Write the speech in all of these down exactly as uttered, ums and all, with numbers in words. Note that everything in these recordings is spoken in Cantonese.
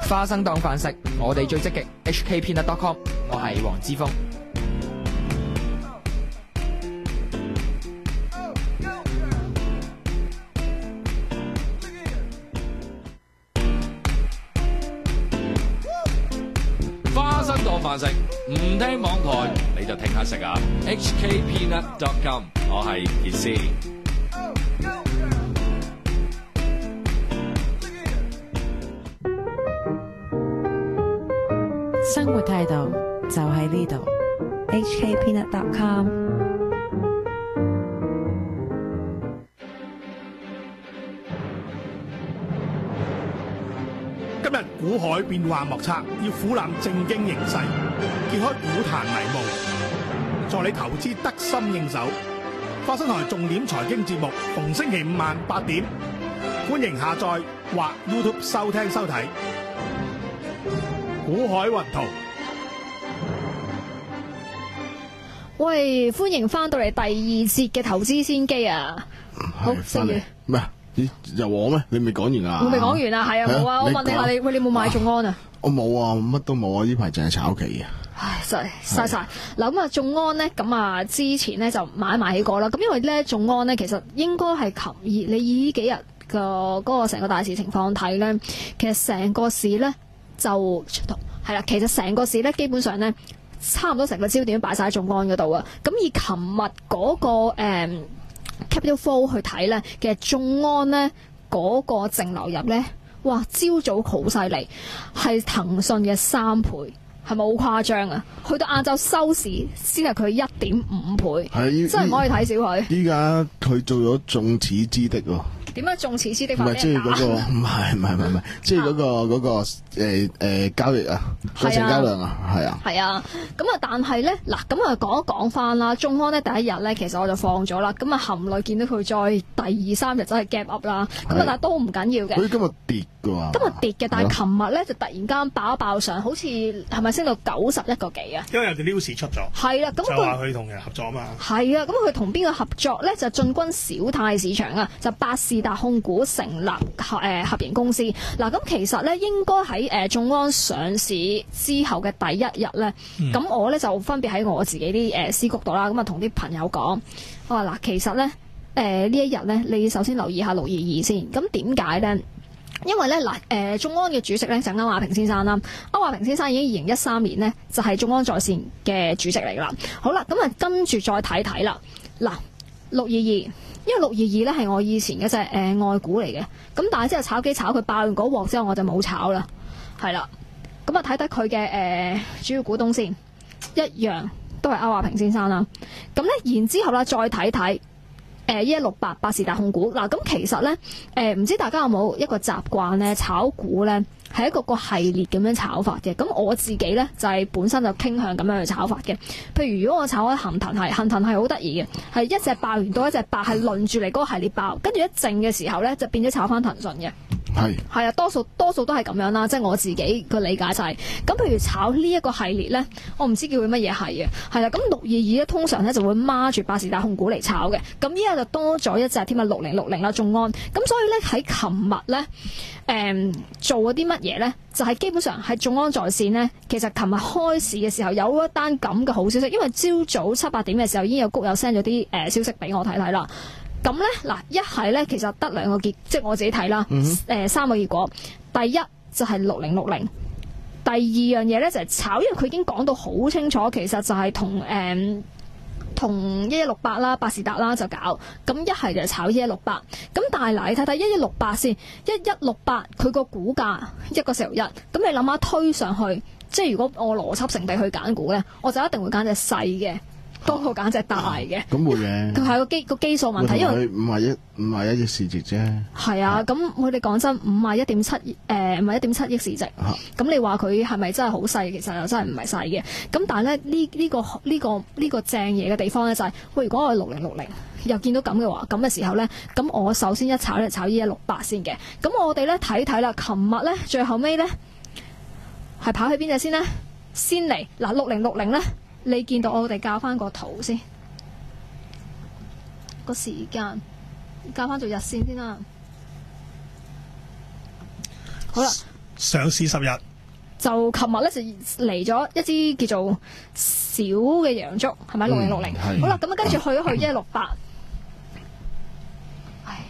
花生當飯食，我哋最積極。H K Peanut dot com， 我係黃之鋒。 花生當飯食，唔聽網台你就聽下食啊 ！H K Peanut dot com， 我係傑斯。 生活態度就喺呢度 ，H K Peanut dot com。 今日股海變幻莫測，要俯覽正經形勢，揭開股壇迷霧，助你投資得心應手。花生台重點財經節目，逢星期五晚八點，歡迎下載或 YouTube 收聽收睇。股海雲圖， 喂，歡迎翻到嚟第二節嘅投資先機啊！好，星宇咩？咦，又我咩？你未講完啊？ 我未講完啊，係啊，冇啊！我問你下，你喂，你冇買眾安啊？ 我冇啊，乜都冇啊！呢排淨係炒期啊！ 唉，真係嘥晒。嗱咁啊，眾安咧，咁啊之前咧就買埋起過啦。咁因為咧，眾安咧其實應該係琴日，你以呢幾日個嗰個成個大市情況睇咧，其實成個市咧就係啦。其實成個市咧基本上咧，差唔多成個焦點都擺晒喺眾安嗰度啊。咁以琴日嗰個誒。嗯Capital Flow 去睇咧，其實眾安咧嗰個淨流入咧，哇！朝早好犀利，係騰訊嘅三倍，係咪好誇張啊？去到晏晝收市先係佢一點五倍，真係唔可以睇小佢。 依家佢做咗眾矢之的喎。 點解眾矢之的法？ 唔係即係嗰個，唔係唔係唔係唔係，即係嗰個嗰個誒誒交易啊，個成交量啊，係啊。 係啊，咁啊，但係咧嗱，咁啊講一講翻啦，眾安咧第一日咧，其實我就放咗啦，咁啊含淚見到佢再第二三日真係 gap up 啦，咁啊但係都唔緊要嘅。 佢今日跌㗎喎。 今日跌嘅，但係琴日咧就突然間爆一爆上，好似係咪升到九十一個幾啊？ 因為有條 news 出咗， 係啦，咁就話佢同人合作啊嘛。 係啊，咁佢同邊個合作咧？就進軍小泰市場啊，就百事達控股成立合誒、呃、合營公司。嗱，咁其實咧應該喺誒眾安上市之後嘅第一日咧，咁、嗯、我咧就分別喺我自己啲誒私谷度啦，咁啊同啲朋友講，我話嗱，其實咧誒呢、呃、呢一日咧，你首先留意下六二二先。咁點解咧？因為咧嗱，誒眾安嘅主席咧就歐亞平先生啦，歐亞平先生已經二零一三年呢，就係、是、眾安在線嘅主席嚟噶啦。好啦，咁啊跟住再睇睇啦。嗱，六二二，因為六二二咧係我以前嘅隻誒外股嚟嘅，咁但係之後炒機炒佢爆完嗰鑊之後，我就冇炒啦，係啦。咁啊睇睇佢嘅誒主要股東先，一樣都係歐亞平先生啦。咁咧然之後啦，再睇睇。誒一一六八百事達控股嗱，咁其實咧誒唔知大家有冇一個習慣咧，炒股咧係一個個系列咁樣炒法嘅。咁我自己咧就係、是、本身就傾向咁樣去炒法嘅。譬如如果我炒開恒騰係恒騰係好得意嘅，係一隻爆完到一隻爆係輪住嚟嗰個系列爆，跟住一靜嘅時候咧就變咗炒翻騰訊嘅。 係係啊，多數多數都係咁樣啦，即係我自己個理解就係、是、咁。譬如炒呢一個系列咧，我唔知叫佢乜嘢係嘅，係啦。咁六二二咧通常咧就會孖住百事達控股嚟炒嘅。咁依家就多咗一隻添啊，六零六零啦，眾安。咁所以咧喺琴日咧，誒、嗯、做咗啲乜嘢咧？就係、是、基本上係眾安在線咧。其實琴日開市嘅時候有一單咁嘅好消息，因為朝早七八點嘅時候已經有谷友 send 咗啲誒消息俾我睇睇啦。咁咧嗱，一係咧其實得兩個結，即係我自己睇啦。誒、嗯呃、三個結果，第一就係六零六零，第二樣嘢咧就係、是、炒，因為佢已經講到好清楚，其實就係同誒同一一六八啦、百事達啦就搞。咁一係就係炒一一六八。咁但係嗱，你睇睇一一六八先，一一六八佢個股價一個石油一，咁你諗下推上去，即係如果我邏輯性地去揀股咧，我就一定會揀隻細嘅。多過揀隻大嘅， 咁會嘅。 佢係個基個基數問題，因為五十一五十一億市值啫。 係啊，咁我哋講真，五十一點七誒，五十一點七億市值。咁、啊、你話佢係咪真係好細？其實又真係唔係細嘅。咁但係咧呢呢、呢個呢、呢個呢、呢個正嘢嘅地方咧就係、是，喂，如果我係六零六零又見到咁嘅話，咁嘅時候咧，咁我首先一炒咧炒呢一六八先嘅。咁我哋咧睇睇啦，琴日咧最後尾咧係跑去邊隻先咧？先嚟嗱六零六零咧。你見到我哋校翻個圖先，個時間校翻做日線先啦。好啦， 上市十日。 就琴日咧就嚟咗一支叫做小嘅洋竹，係咪六零六零？好啦，咁啊跟住去咗去一六八，唉，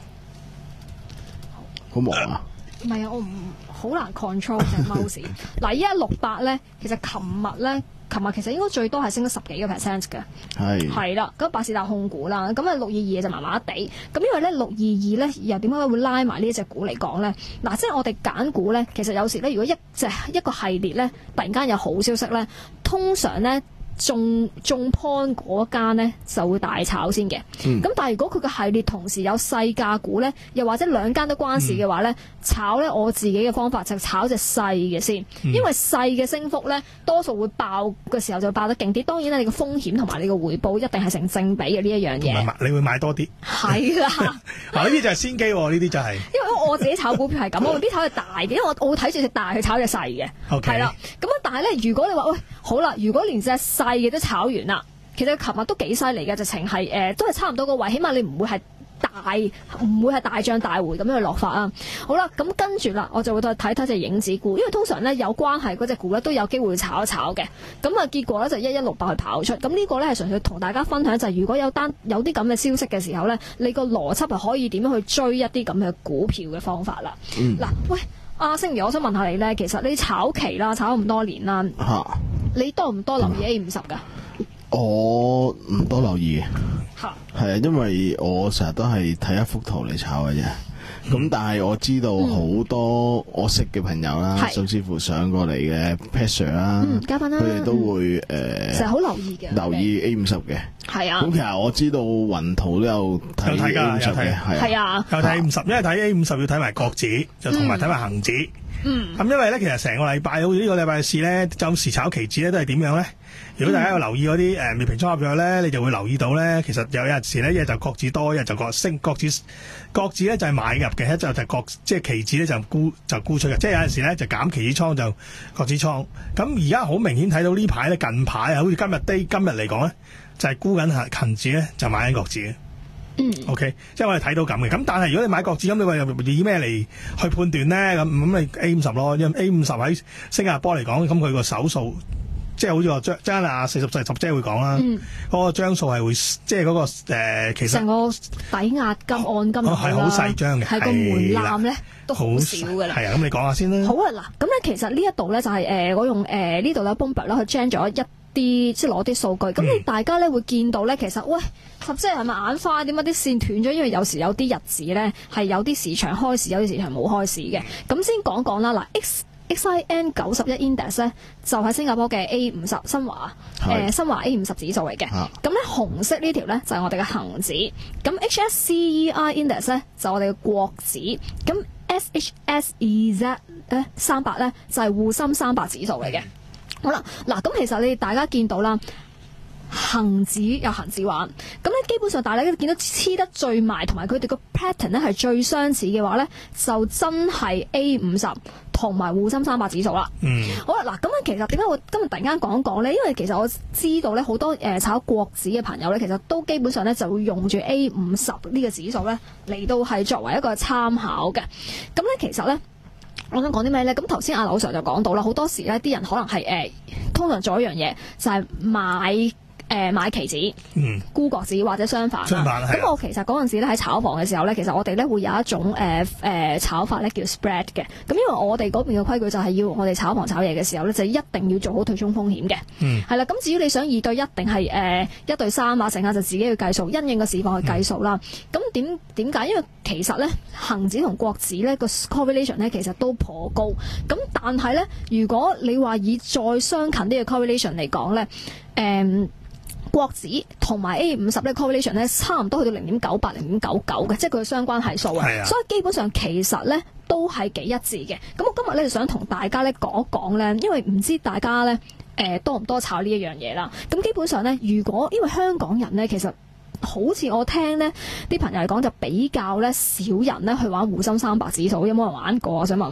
好忙啊！ 唔係啊，我唔好難 control 隻 mouse。嗱，一六八咧，其實琴日咧。琴日其實應該最多係升咗十幾個 percent 嘅，係係啦。咁百事達控股啦，咁啊六二二就麻麻地。咁因為咧六二二咧又點解會拉埋呢一隻股嚟講咧？嗱，即係我哋揀股咧，其實有時咧，如果一隻一個系列咧，突然間有好消息咧，通常咧。中中 point 嗰間咧就會大炒先嘅，咁、嗯、但係如果佢個系列同時有細價股咧，又或者兩間都關事嘅話咧、嗯，炒咧我自己嘅方法就炒隻細嘅先，嗯、因為細嘅升幅咧多數會爆嘅時候就爆得勁啲。當然啦，你個風險同埋你個回報一定係成正比嘅呢一樣嘢。 你會買多啲？係啦，嗱呢啲就係先機喎，呢啲就係、是。因為我自己炒股票係咁，我啲炒係大嘅，因為我我會睇住隻大去炒隻細嘅，係、okay. 啦。咁啊，但係咧，如果你話喂好啦，如果連隻細細嘅都炒完啦，其實琴日都幾犀利嘅，直情係誒都係差唔多個位，起碼你唔會係大唔會係大漲大回咁樣去落法啊。好啦，咁跟住啦，我就會再睇睇隻影子股，因為通常咧有關係嗰隻股咧都有機會炒一炒嘅。咁啊，結果咧就一一六八去跑出。咁呢個咧係純粹同大家分享，就係、是、如果有單有啲咁嘅消息嘅時候咧，你個邏輯係可以點樣去追一啲咁嘅股票嘅方法啦。嗱、嗯，喂，阿星爺，我想問下你咧，其實你炒期啦，炒咁多年啦。啊你多唔多留意 A 五十㗎？ 我唔多留意嘅，係啊，因為我成日都係睇一幅圖嚟炒嘅啫。咁、嗯、但係我知道好多我識嘅朋友啦，甚至乎上過嚟嘅 Passer 啦，嘉賓啦，佢哋都會誒成日好留意嘅，留意 A 五十嘅。係啊。咁其實我知道雲圖都有睇 A 五十嘅，係啊， 有睇 A 五十，因為睇 A 五十要睇埋國指，就同埋睇埋恒指。嗯，咁因為咧，其實成個禮拜好似呢個禮拜嘅市咧，暫時炒期指咧都係點樣咧？如果大家有留意嗰啲誒未平倉合約咧，你就會留意到咧，其實有有陣時咧，一就國指多，一就國升，國指國指咧就係買入嘅，一就就國即係期指咧就沽就沽出嘅，即係有陣時咧就減期指倉就國指倉。咁而家好明顯睇到呢排咧，近排啊，好似今日 day 今日嚟講咧，就係沽緊恒指咧，就買緊國指嘅。嗯，OK，即係我哋睇到咁嘅，咁但係如果你買國指，咁你話以咩嚟去判斷咧？咁咁你 A 五十咯，因為 A 五十喺新加坡嚟講，咁佢個手數，即係好似話張張啊四十四十姐會講啦，嗰、嗯嗰個張數係會，即係嗰個誒、呃，其實成個抵押金按金係好細張嘅，係個門檻咧都好少噶啦。係啊，咁你講下先啦。好啊，嗱，咁咧其實呢一度咧就係、是、誒、呃，我用誒、呃、呢度咧 Bloomberg 啦，佢 gen 咗一。啲即係攞啲數據，咁、嗯、你大家咧會見到咧，其實喂，十即係咪眼花？點解啲線斷咗？因為有時有啲日子咧係有啲市場開市，有啲市場冇開市嘅。咁先講講啦，嗱 X X I N 九十一 Index 咧就係、是、新加坡嘅 A 五十新華誒新華 A 五十指數嚟嘅。咁、啊、咧紅色呢條咧就係、是、我哋嘅恒指，咁 H S C E I Index 咧就係、我哋嘅國指，咁 S H S E Z 咧三百咧就係、是、滬深三百指數嚟嘅。好啦，嗱咁其實你哋大家見到啦，恒指有恒指玩，咁咧基本上大家都見到黐得最埋，同埋佢哋個 pattern 咧係最相似嘅話咧，就真係 A 五十同埋滬深三百指數啦。嗯，好啦，嗱咁啊，其實點解我今日突然間講講咧？因為其實我知道咧，好多誒炒國指嘅朋友咧，其實都基本上咧就會用住 A 五十呢個指數咧嚟到係作為一個參考嘅。咁咧其實咧。我想講啲咩咧？咁頭先阿劉 Sir 就講到啦，好多時咧啲人可能係誒、呃，通常做一樣嘢就係、是、買誒、呃、買期指，嗯，沽國指或者相反。相反係。咁我其實嗰陣時咧喺炒房嘅時候咧，其實我哋咧會有一種誒誒、呃呃、炒法咧叫 spread 嘅。咁因為我哋嗰邊嘅規矩就係要我哋炒房炒嘢嘅時候咧，就一定要做好對沖風險嘅。嗯。係啦，咁至於你想二對一定係誒、呃、一對三啊，成下就自己去計數，因應個市況去計數啦。咁點點解？因為其實咧，恒指同國指咧個 correlation 咧其實都頗高，咁但係咧，如果你話以再相近啲嘅 correlation 嚟講咧，誒、嗯、國指同埋 A 五十咧 correlation 咧差唔多去到零點九八、零點九九嘅，即係佢嘅相關係數啊，所以基本上其實咧都係幾一致嘅。咁我今日咧就想同大家咧講一講咧，因為唔知大家咧誒、呃、多唔多炒呢一樣嘢啦。咁基本上咧，如果因為香港人咧其實。好似我聽呢啲朋友嚟講就比較咧少人咧去玩滬深三百指數，有冇人玩過？我想問問。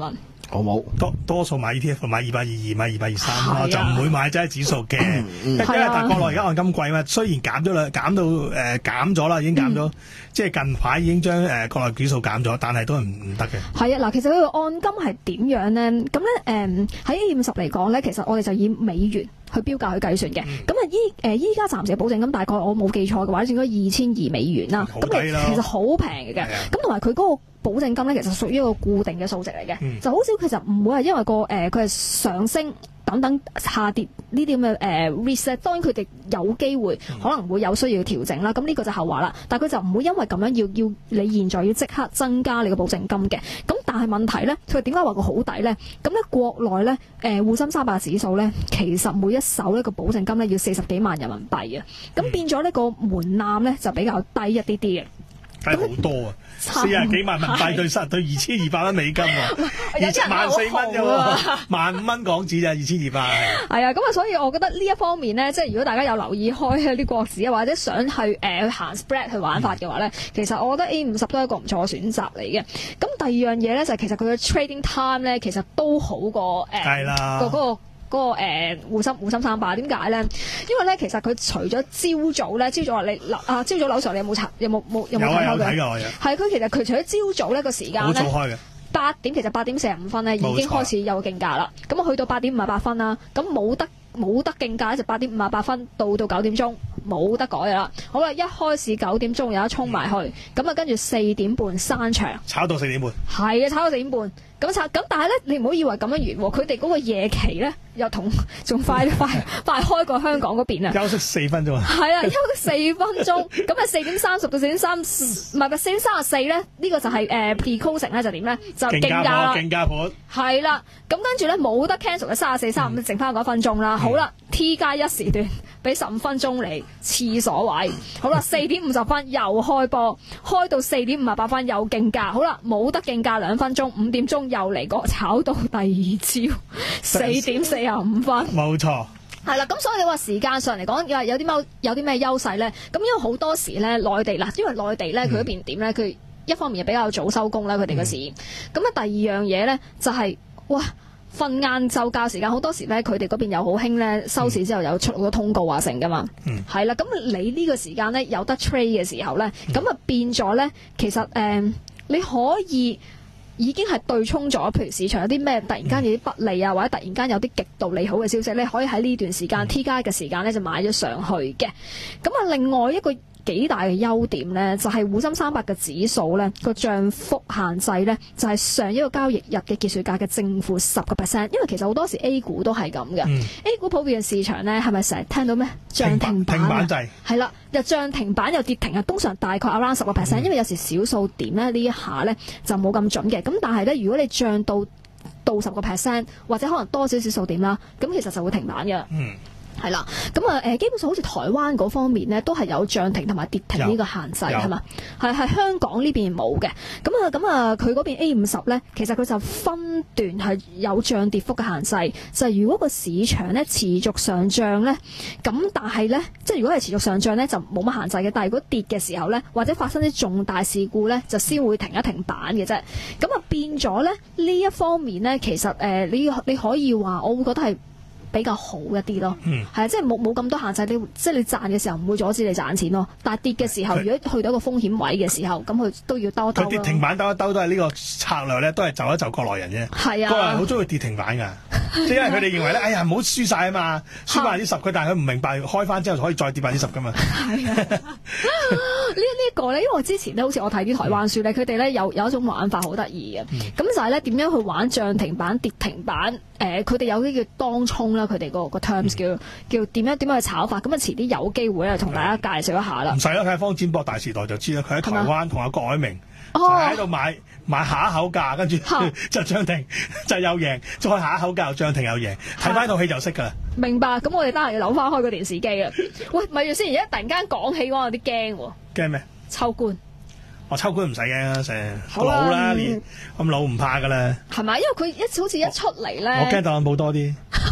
我冇多多數買 E T F， 買二百二二，買二百二三咯， 啊就唔會買真係指數嘅。因為但國內而家按金貴嘛，雖然減咗啦，減到誒減咗啦，已經減咗，嗯、即係近排已經將誒國內指數減咗，但係都係唔唔得嘅。 係啊，嗱，其實佢個按金係點樣咧？咁咧誒喺 A 五十嚟講咧，其實我哋就以美元去標價去計算嘅。咁啊依誒依家暫時嘅保證金大概我冇記錯嘅話，應該二千二美元啦。 好低啦， 其實好平嘅。咁同埋佢嗰個保證金咧，其實屬於一個固定嘅數值嚟嘅，嗯、就好少其實唔會係因為個誒佢係上升等等下跌呢啲咁嘅誒 reset。當然佢哋有機會可能會有需要調整啦，咁呢個就後話啦。但係佢就唔會因為咁樣要要你現在要即刻增加你個保證金嘅。咁但係問題咧，佢點解話個好抵咧？咁咧國內咧誒滬深三百指數咧，其實每一手呢個保證金咧要四十幾萬人民幣啊，咁變咗呢個門檻咧就比較低一啲啲嘅。 低好多啊！四十幾萬人民幣對失對二千二百蚊美金喎，二萬四蚊啫喎，萬五蚊港紙咋，二千二百。 係啊，咁啊，所以我覺得呢一方面咧，即係如果大家有留意開啲國指啊，或者想去誒、呃、去行 spread 去玩法嘅話咧，嗯、其實我覺得 A 五十都係一個唔錯嘅選擇嚟嘅。咁第二樣嘢咧就係、是、其實佢嘅 trading time 咧，其實都好過誒係啦， 個嗰個。嗰、那個誒滬深滬深三百點解咧？因為咧，其實佢除咗朝早咧，朝早話你啊，朝早樓上你有冇查？有冇冇有冇睇開佢？ 有啊，有睇㗎， 係佢其實佢除咗朝早呢個時間咧， 好早開嘅八點其實八點四十五分咧已經開始有競價啦。咁啊去到八點五十八分啦，咁冇得冇得競價就八點五十八分到到九點鐘冇得改啦。好啦，一開始九點鐘有得衝埋去，咁啊跟住四點半閂場， 炒到四點半， 係啊，炒到四點半。咁炒咁，但係咧，你唔好以為咁樣完喎，佢哋嗰個夜期咧又同仲快快快開過香港嗰邊啊！ 休息四分鐘啊！ 係啊，休息四分鐘，咁啊四點三十到四點三，唔係唔係四點三十四咧？呢、呢個就係誒 pre-closing 咧，就點咧？就競價啦， 競價盤係啦。咁跟住咧冇得 cancel 嘅三十四、三十五，剩翻嗰一分鐘啦。好啦 ，T 加一時段俾十五分鐘嚟廁所位。好啦，四點五十分又開波，開到四點五十八分又競價。好啦，冇得競價兩分鐘，五點鐘。又嚟過炒到第二朝四點四十五分， 冇錯。 係啦，咁所以你話時間上嚟講，有有啲咩有啲咩優勢咧？咁因為好多時咧，內地嗱，因為內地咧佢嗰邊點咧，佢一方面係比較早收工啦，佢哋個市。咁啊、嗯，第二樣嘢咧就係、是、哇，瞓晏晝覺時間好多時咧，佢哋嗰邊又好興咧，收市之後有出好多通告啊成噶嘛。嗯，係啦，咁你呢個時間咧有得 trade 嘅時候咧，咁啊、嗯、變咗咧，其實誒、呃、你可以。已經係對沖咗，譬如市場有啲咩突然間有啲不利啊，或者突然間有啲極度利好嘅消息咧，可以喺呢段時間 T 加嘅時間咧就買咗上去嘅。咁啊，另外一個幾大嘅優點咧，就係滬深三百嘅指數咧個漲幅限制咧，就係上一個交易日嘅結算價嘅正負十個 percent。因為其實好多時 A 股都係咁嘅、嗯、，A 股普遍嘅市場咧係咪成日聽到咩漲停板啊？係啦，又漲停板又跌停啊，通常大概 around 十個 percent，因為有時小數點咧呢一下咧就冇咁準嘅。咁但係咧，如果你漲到到十個 percent 或者可能多少少數點啦，咁其實就會停板嘅。嗯。係啦，咁啊誒，基本上好似台灣嗰方面咧，都係有漲停同埋跌停呢個限制係嘛？係係香港呢邊冇嘅。咁啊咁啊，佢嗰邊 A 五十咧，其實佢就分段係有漲跌幅嘅限制。就係、是、如果個市場咧持續上漲咧，咁但係咧，即係如果係持續上漲咧，就冇乜限制嘅。但係如果跌嘅時候咧，或者發生啲重大事故咧，就先會停一停板嘅啫。咁啊變咗咧呢一方面咧，其實誒、呃、你你可以話，我會覺得係比較好一啲咯，係啊、嗯，即係冇冇咁多限制，你即係你賺嘅時候唔會阻止你賺錢咯。但係跌嘅時候，如果去到一個風險位嘅時候，咁佢都要兜一兜。佢跌停板兜一兜都係呢個策略咧，都係就一就國內人啫。係啊，國內人好中意跌停板㗎，即係因為佢哋認為咧，哎呀唔好輸晒啊嘛，輸百分之十佢，但係佢唔明白開翻之後可以再跌百分之十㗎嘛。係啊，呢呢個咧，因為我之前咧，好似我睇啲台灣書咧，佢哋咧有有一種玩法好得意嘅，咁、嗯、就係咧點樣去玩漲停板、跌停板。誒，佢哋、呃、有啲叫當沖啦，佢哋個個 terms 叫、嗯、叫點樣點樣去炒法，咁啊遲啲有機會咧同大家介紹一下啦。唔使啦，睇下方展博大時代就知啦。佢喺台灣同阿郭藹明就喺度買買下一口價，跟住就漲停就又贏，再下一口價又漲停又贏，睇翻套戲就識噶啦。明白，咁我哋得閒要扭翻開個電視機啊！喂，咪住先，而家突然間講起我有啲驚喎。驚咩？秋官。我秋官唔使驚啦，成老啦，連咁老唔怕噶啦。係咪？因為佢一好似一出嚟咧，我驚特朗普多啲。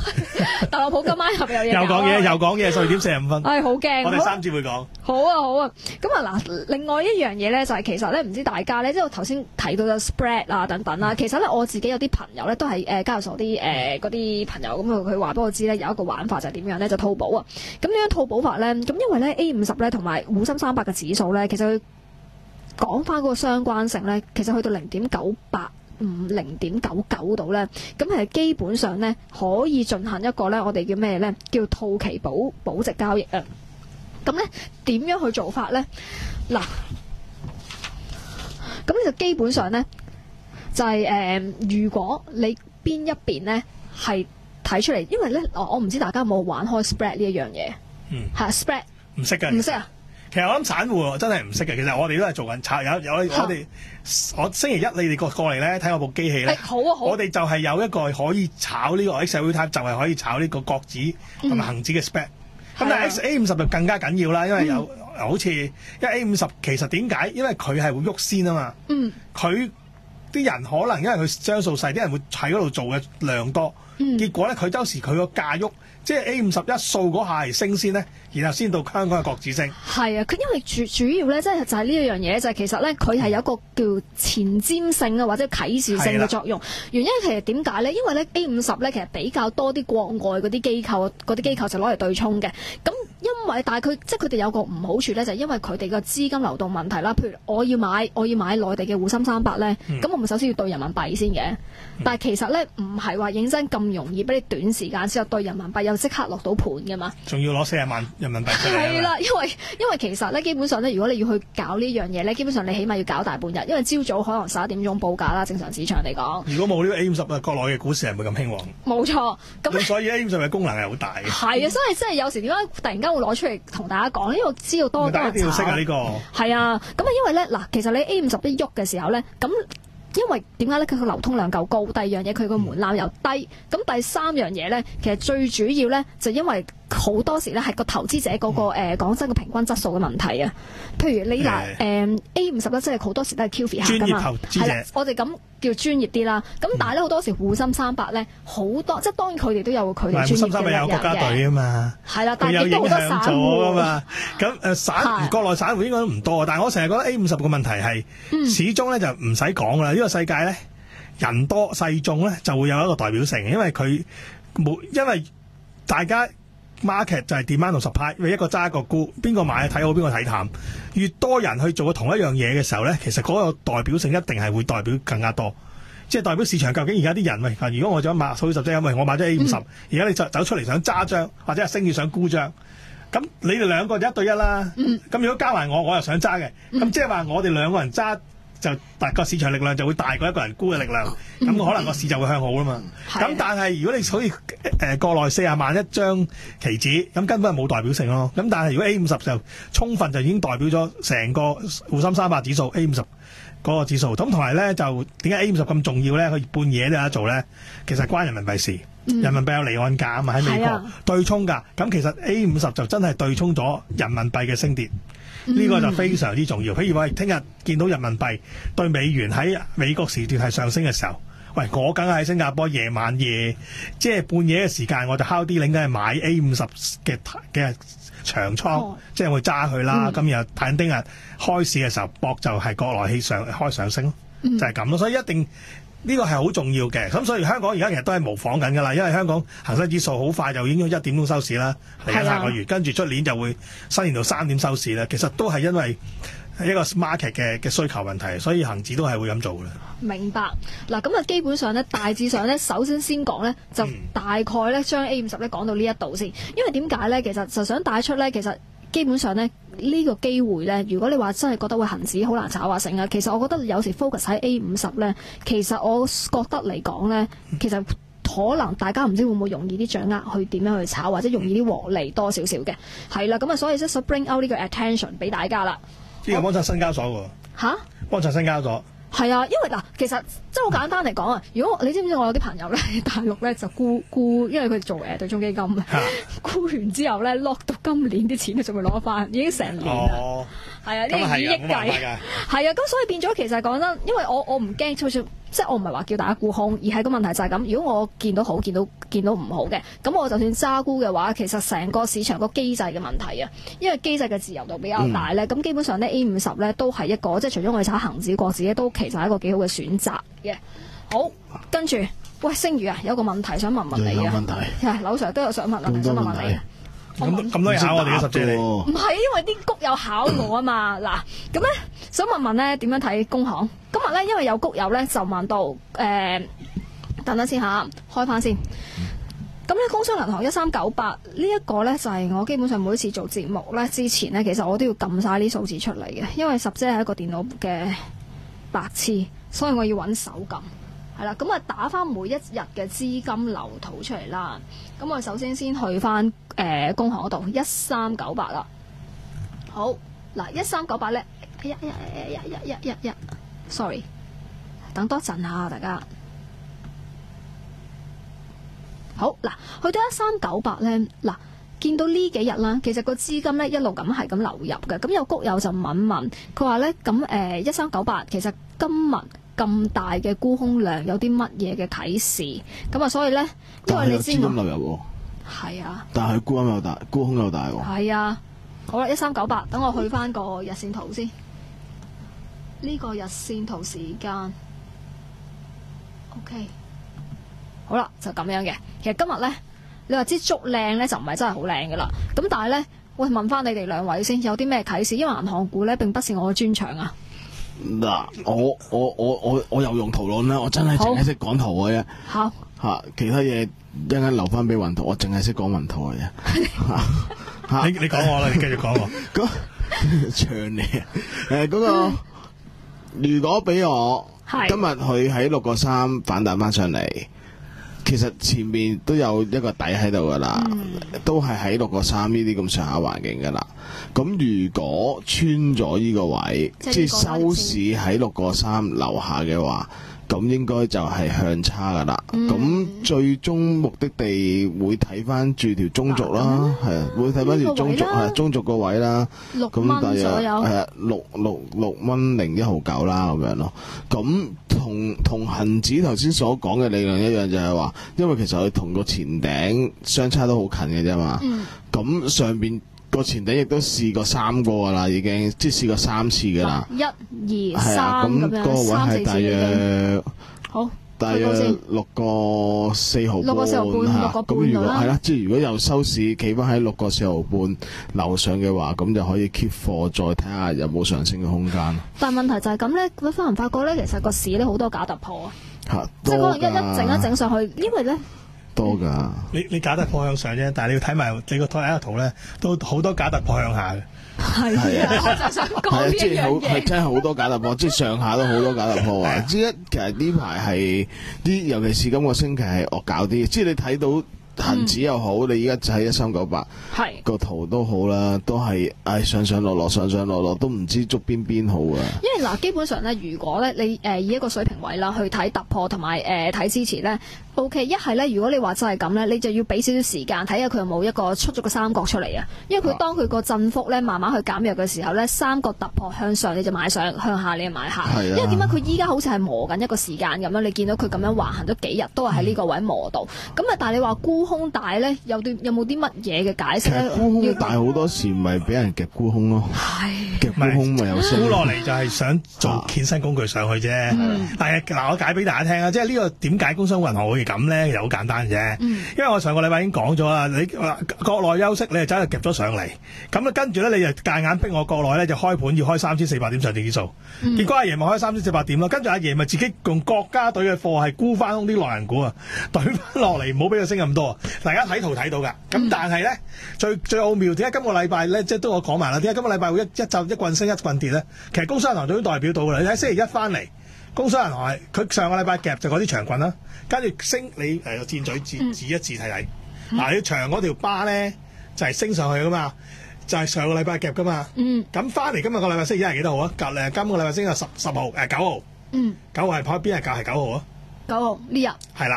特朗普今晚又有嘢又講嘢，又講嘢，十二點四十五分。 唉，好驚！ 我哋三節會講。 好啊，好啊。咁啊嗱，另外一樣嘢咧就係其實咧，唔知大家咧，即係我頭先提到嘅 spread 啊等等啦。其實咧，我自己有啲朋友咧都係誒交易所啲誒嗰啲朋友，咁佢佢話俾我知咧有一個玩法就係點樣咧，就套保啊。咁點樣套保法咧？咁因為咧 A 五十咧同埋滬深三百嘅指數咧，其實佢講翻嗰個相關性咧，其實去到零點九八。五零點九九度咧，咁係基本上咧可以進行一個咧，我哋叫咩咧？叫套期保保值交易啊！咁咧點樣去做法咧？嗱，咁咧就基本上咧就係、是、誒、呃，如果你邊一邊咧係睇出嚟，因為咧我我唔知大家有冇玩開 spread 呢一樣嘢，嗯，係 spread 唔識㗎， 唔識啊！ 其實我諗散戶真係唔識嘅，其實我哋都係做緊炒，有有我哋我星期一你哋過過嚟咧睇我部機器咧、 欸，好啊好啊， 我哋就係有一個可以炒呢個 X L type， 就係可以炒呢個國指同埋恒指嘅 spread。咁、嗯、但係 X A 五十就更加緊要啦，因為有、嗯、好似因為 A 五十其實點解？因為佢係會喐先啊嘛。嗯，佢啲人可能因為佢張數細，啲人會喺嗰度做嘅量多，嗯、結果咧佢當時佢個價喐。即係 A 五十一掃嗰下係升先咧，然後先到香港嘅國指升。係啊，佢因為主主要咧，即係就係呢一樣嘢，就係、是、其實咧，佢係有一個叫前瞻性啊，或者啟示性嘅作用。原因其實點解咧？因為咧 A 五十咧，其實比較多啲國外嗰啲機構，嗰啲機構就攞嚟對沖嘅。咁因為但係佢即係佢哋有個唔好處咧，就係、是、因為佢哋個資金流動問題啦。譬如我要買我要買內地嘅滬深三百咧，咁、嗯、我咪首先要兌人民幣先嘅。嗯、但係其實咧唔係話認真咁容易，俾你短時間之後兌人民幣又即刻落到盤㗎嘛，仲要攞四十萬人民幣出嚟。係啦，因為因為其實咧，基本上咧，如果你要去搞呢樣嘢咧，基本上你起碼要搞大半日，因為朝早可能十一點鐘報價啦，正常市場嚟講。如果冇呢個 A 五十啊，國內嘅股市係唔會咁興旺。冇錯，咁所以 A 五十嘅功能係好大嘅。係啊，所以即係有時點解突然間會攞出嚟同大家講，因為我知道多多人炒。大家一定要識啊呢個。係啊，咁啊，因為咧嗱，其實你 A 五十一喐嘅時候咧，咁。因為點解咧？佢個流通量夠高，第二樣嘢佢個門檻又低，咁、嗯、第三樣嘢咧，其實最主要咧就因為好多時咧係個投資者嗰、那個誒講、呃、真個平均質素嘅問題啊。譬如你嗱誒、呃、A 五十咧，即係好多時都係 Q F I 客噶嘛，係啦，我哋咁叫專業啲啦。咁但係咧好多時滬深三百咧好多，即係當然佢哋都有佢哋專業嘅人嘅。滬深三百有國家隊啊嘛，係啦，但係亦都好多散戶啊嘛。咁誒散國內散戶應該都唔多，但係我成日覺得 A 五十個問題係、嗯、始終咧就唔使講啦。呢、這個世界咧人多勢眾咧就會有一個代表性，因為佢冇因為大家。market 就係 demand 同 supply， 一個揸一個沽，邊個買睇好邊個睇淡。越多人去做同一樣嘢嘅時候咧，其實嗰個代表性一定係會代表更加多，即係代表市場究竟而家啲人喂，如果我想買數十隻，因為我買咗 A 五十，而家你就走出嚟想揸張，或者係升住想沽張，咁你哋兩個就一對一啦。咁、嗯、如果加埋我，我又想揸嘅，咁即係話我哋兩個人揸。就大個市場力量就會大過一個人沽嘅力量，咁、嗯、可能個市就會向好啦嘛。咁、嗯、但係如果你好似誒國內四十萬一張期指，咁根本係冇代表性咯。咁但係如果 A 五十就充分就已經代表咗成個滬深三百指數 A 五十嗰個指數。咁同埋咧就點解 A 五十咁重要咧？佢半夜都有得做咧，其實關人民幣事。嗯、人民幣有離岸價啊嘛，喺美國、啊、對沖㗎。咁其實 A 五十就真係對沖咗人民幣嘅升跌。呢、這個就非常之重要。譬如話，聽日見到人民幣對美元喺美國時段係上升嘅時候，喂，我梗係喺新加坡夜晚夜，即係半夜嘅時間，我就敲啲領，梗係買 A 五十嘅嘅長倉，哦、即係會揸佢啦。今日睇聽日開市嘅時候，博就係國內氣上開上升咯，嗯、就係咁咯。所以一定。呢個係好重要嘅，咁所以香港而家其實都係模仿緊㗎啦，因為香港恒生指數好快就已經一點鐘收市啦，嚟緊下個月，跟住出年就會新年到三點收市啦。其實都係因為一個 market 嘅嘅需求問題，所以恒指都係會咁做嘅。明白嗱，咁啊基本上咧，大致上咧，首先先講咧，就大概咧將 A 五十咧講到呢一度先，因為點解咧？其實就想帶出咧，其實。基本上咧，呢、這個機會咧，如果你話真係覺得會恆指好難炒啊成啊，其實我覺得有時 focus 喺 A 五十咧，其實我覺得嚟講咧，其實可能大家唔知會唔會容易啲掌握去點樣去炒，或者容易啲獲利多少少嘅，係啦，咁啊，所以即係 bring out 呢個 attention 俾大家啦。呢個幫襯新交所喎。嚇？幫襯新交所。係啊，因為嗱，其實即係好簡單嚟講啊。如果你知唔知我有啲朋友咧喺大陸咧就沽沽，因為佢做誒對沖基金啊，沽完之後咧 lock 到今年啲錢都仲未攞翻，已經成年啦。哦，係啊，呢啲以億計。係啊，咁所以變咗其實講真，因為我我唔驚，就算即即係我唔係話叫大家沽空，而係個問題就係咁。如果我見到好，見到見到唔好嘅，咁我就算揸沽嘅話，其實成個市場個機制嘅問題啊，因為機制嘅自由度比較大咧，咁、嗯、基本上咧 A 五十咧都係一個即係除咗我哋炒恒指、國指咧，都其實係一個幾好嘅選擇嘅。好，跟住喂，星宇啊，有個問題想問問你啊， 有問題， 係柳 Sir 都有想問問題想問問你。 咁咁多嘢考我哋嘅十隻嚟， 唔係因為啲谷友考我啊嘛，嗱咁咧想問問咧點樣睇工行？今日咧因為有谷友咧就問到誒、呃，等等先嚇，開翻先。咁咧工商銀行一三九八呢一個咧就係、是、我基本上每次做節目咧之前咧，其實我都要撳晒啲數字出嚟嘅，因為十姐係一個電腦嘅白痴，所以我要揾手撳。係啦，咁啊打翻每一日嘅資金流圖出嚟啦。咁我首先先去翻誒工行嗰度一三九八啦。好嗱，一三九八咧，一一一一一一一 sorry， 等多陣下大家。好嗱，去到一三九八咧，嗱見到呢幾日啦，其實個資金咧一路咁係咁流入嘅。咁有谷友就問問，佢話咧咁誒一三九八其實今日咁大嘅沽空量有啲乜嘢嘅啟示？咁啊，所以咧，因為你知我資金流入喎， 係啊， 但係沽空又大，沽空又大喎。 係啊，好啦，一三九八，等我去翻個日線圖先。呢、這個日線圖時間 ，OK， 好啦，就咁樣嘅。其實今日咧，你話支竹靚咧就唔係真係好靚噶啦。咁但係咧，喂，問翻你哋兩位先，有啲咩啟示？因為銀行股咧並不是我嘅專長啊。 嗱，我我我我我又用圖論啦，我真係淨係識講圖嘅啫。 好吓，其他嘢一陣間留翻俾雲圖，我淨係識講雲圖嘅啫。 你你講我啦，你繼續講我。 咁長你啊！誒，嗰個如果俾我今日佢喺六個三反彈翻上嚟，其實前面都有一個底喺度噶啦，嗯、都係喺六個三呢啲咁上下環境噶啦。咁如果穿咗呢個位，即係收市喺六個三樓下嘅話，咁應該就係向差噶啦。咁、嗯、最終目的地會睇翻住條中軸啦，係啊，會睇翻條中軸係中軸個位啦。 六蚊左右， 係啊，六六六蚊零一毫九啦咁樣咯。咁同同恒指頭先所講嘅理論一樣，就係話，因為其實佢同個前頂相差都好近嘅啫嘛。咁、嗯、上邊個前頂亦都試過三個噶啦，已經即係試過三次噶啦。一二三咁樣，嗰個位係大約好，大約六個四毫半，六個四毫半，六個半咁如果係啦，即係如果又收市企翻喺六個四毫半樓上嘅話，咁就可以 keep 貨，再睇下有冇上升嘅空間。但係問題就係咁咧，佢發唔發覺咧？其實個市咧好多假突破啊，嚇，即係可能一一整一整上去，因為咧。多噶， 你你假突破向上啫，但係你要睇埋你個台一個圖咧，都好多假突破向下嘅。係啊，我就想講呢樣嘢，係真係好多假突破，即係上下都好多假突破啊！之一其實呢排係啲，尤其是今個星期係惡搞啲，即係你睇到。恒指又好，嗯、你而家就喺一三九八，係個圖都好啦，都係唉上上落落，上上落落，都唔知捉邊邊好啊！因為嗱，基本上咧，如果咧你誒、呃、以一個水平位啦去睇突破同埋誒睇支持咧 ，OK， 一係咧，如果你話真係咁咧，你就要俾少少時間睇下佢有冇一個出咗個三角出嚟啊！因為佢當佢個振幅咧慢慢去減弱嘅時候咧，三角突破向上你就買上，向下你就買下。啊、因為點解佢依家好似係磨緊一個時間咁樣？你見到佢咁樣橫行咗幾日，都係喺呢個位磨到。咁啊、嗯，但係你話沽空大咧，有啲有冇啲乜嘢嘅解釋咧？沽空大好多時咪俾人夾沽空咯，夾沽空咪有升。沽落嚟就係想做衍生工具上去啫。嗯、但係嗱，我解俾大家聽啊，即係呢個點解工商銀行會咁咧？其實好簡單啫。嗯、因為我上個禮拜已經講咗啦，你國內休息，你就真係夾咗上嚟，咁啊跟住咧你就夾硬逼我國內咧就開盤要開三千四百點上證指數，嗯、結果阿爺咪開三千四百點咯，跟住阿爺咪自己用國家隊嘅貨係沽翻啲內銀股啊，懟翻落嚟，唔好俾佢升咁多。大家睇圖睇到噶，咁、嗯、但係咧最最奧妙，點解今個禮拜咧即係都我講埋啦？點解今個禮拜會一一就一棍升一棍跌咧？其實工商銀行都代表到噶啦。你睇星期一翻嚟，工商銀行係佢上個禮拜夾就嗰啲長棍啦，跟住升你誒箭嘴指指一指睇睇，嗱、嗯、你長嗰條巴咧就係、是、升上去噶嘛，就係、是、上個禮拜夾噶嘛。嗯，咁翻嚟今日個禮拜星期一係幾多號啊？隔誒今個禮拜升係十十號誒九號。嗯，九號係跑邊日價係九號啊？九號呢日係啦。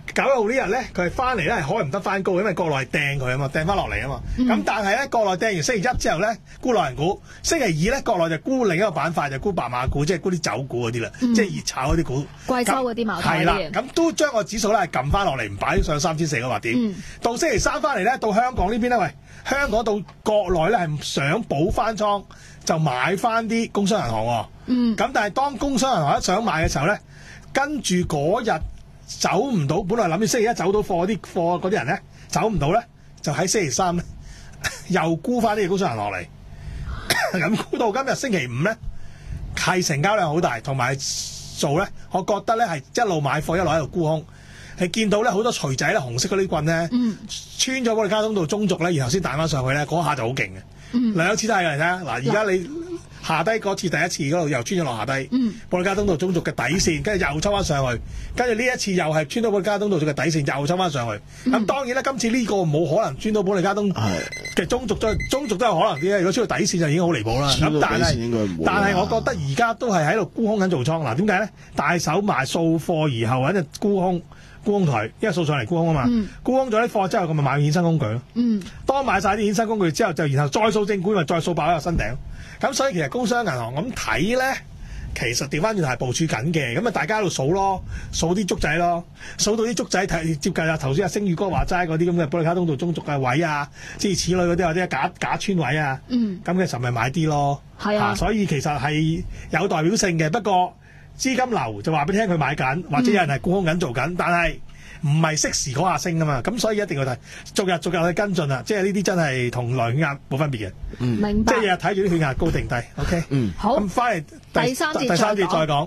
九號呢日咧，佢係翻嚟咧係開唔得翻高，因為國內係掟佢啊嘛，掟翻落嚟啊嘛。咁、嗯、但係咧，國內掟完星期一之後咧，沽內銀股；星期二咧，國內就沽另一個板塊，就沽白馬股，即係沽啲酒股嗰啲啦，嗯、即係熱炒嗰啲股。 貴州嗰啲茅台係啦，咁都將個指數咧係撳翻落嚟，唔擺上三千四個百點。嗯、到星期三翻嚟咧，到香港呢邊咧，喂，香港到國內咧係想補翻倉，就買翻啲工商銀行喎。嗯。咁但係當工商銀行一想買嘅時候咧，跟住嗰日走唔到，本來諗住星期一走到貨啲貨嗰啲人咧走唔到咧，就喺星期三咧又沽翻啲工商銀行落嚟，咁沽到今日星期五咧係成交量好大，同埋做咧，我覺得咧係一路買貨一路喺度沽空，係見到咧好多錘仔咧紅色嗰啲棍咧、嗯、穿咗保利加通道中軸咧，然後先彈翻上去咧，嗰下就好勁嘅。嗯、兩次都係嚟睇下，嗱而家你下低嗰次第一次嗰度又穿咗落下低，嗯、保利加通道中軸嘅底線，跟住又抽翻上去，跟住呢一次又係穿到保利加通道中嘅底線，又抽翻上去。咁、嗯、當然啦，今次呢個冇可能穿到保利加通嘅中軸，再中軸都有可能啲咧。如果穿到底線就已經好離譜啦。咁但係但係我覺得而家都係喺度沽空緊做倉。嗱點解咧？大手賣掃貨而後揾隻沽空。沽空台，因為掃上嚟沽空啊嘛，嗯、沽空咗啲貨之後，咁咪買衍生工具咯。嗯、當買晒啲衍生工具之後，就然後再掃正股，咪再掃爆一個新頂。咁所以其實工商銀行咁睇咧，其實調翻轉係部署緊嘅。咁啊，大家喺度數咯，數啲竹仔咯，數到啲竹仔睇接近啊頭先阿星宇哥話齋嗰啲咁嘅保利加通道中軸嘅位啊，諸如此類嗰啲或者假假穿位啊，咁嘅時候咪買啲咯。係啊，啊，所以其實係有代表性嘅，不過。資金流就話俾你聽佢買緊，或者有人係沽空緊做緊，但係唔係適時嗰下升啊嘛，咁所以一定要睇，逐日逐日去跟進啊，即係呢啲真係同內血壓冇分別嘅。嗯，明白。即係日日睇住啲血壓高定低 ，OK。嗯，好。咁翻嚟第三節第三節再講。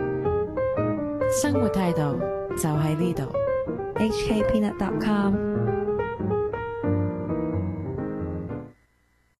生活態度就喺呢度。H K Peanut dot com